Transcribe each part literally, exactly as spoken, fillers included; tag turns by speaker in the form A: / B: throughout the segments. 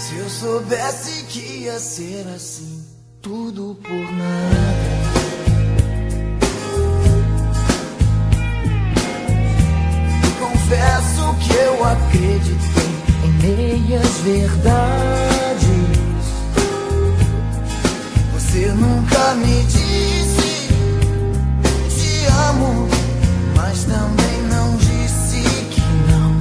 A: Se eu soubesse que ia ser assim, tudo por nada. E confesso que eu acreditei em meias verdades. Você nunca me disse te amo, mas também não disse que não.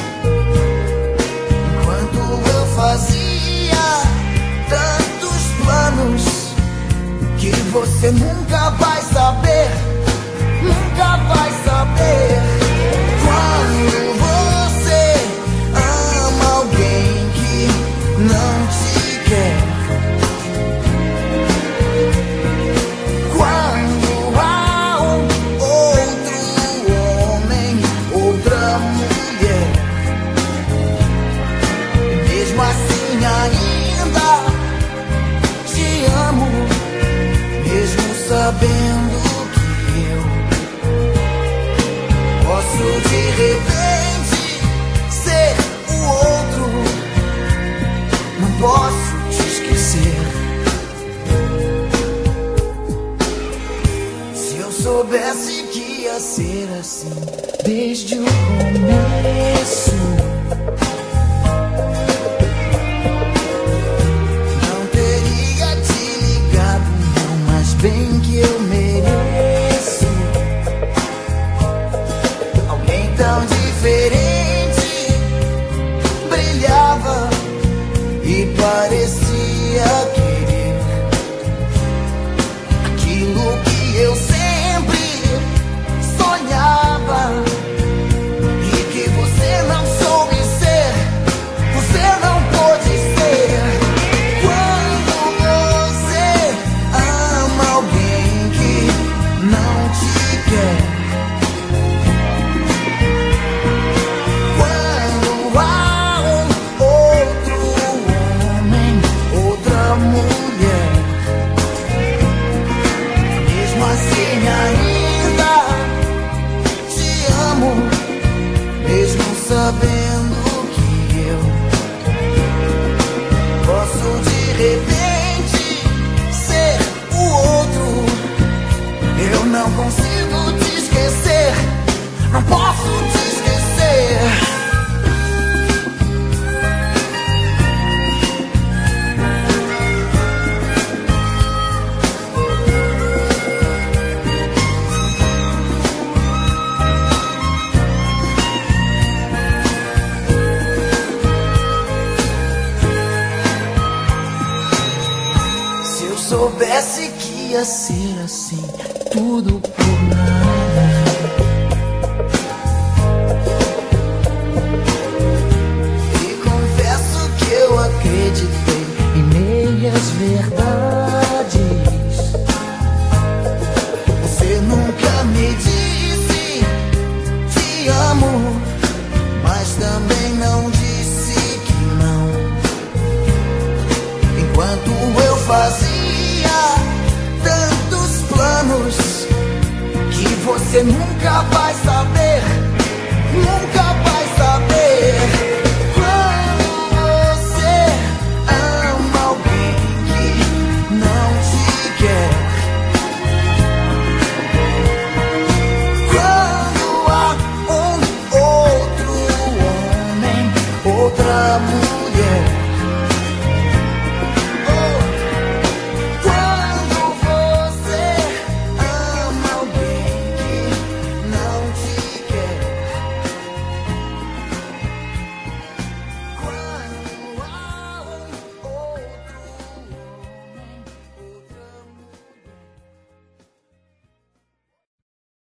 A: Enquanto eu fazia tantos planos que você nunca vai saber, nunca vai saber. Quando você ama alguém que não te quer, quando há um outro homem, outra mulher, mesmo assim ainda te amo, mesmo sabendo que eu posso de repente ser o outro. Não posso te esquecer. Se eu soubesse que ia ser assim desde o começo, não teria te ligado não, mas bem que eu mereço alguém tão diferente. Brilhava e parecia querer aquilo que eu sempre sonhava e que você não soube ser, você não pôde ser. Quando você ama alguém que não te quer, quando há um outro homem, outra mulher, mesmo assim ainda te amo, mesmo sabendo que eu posso de repente ser o outro. Eu não consigo te esquecer, não posso te esquecer. Se eu soubesse que ia ser assim, tudo por nada.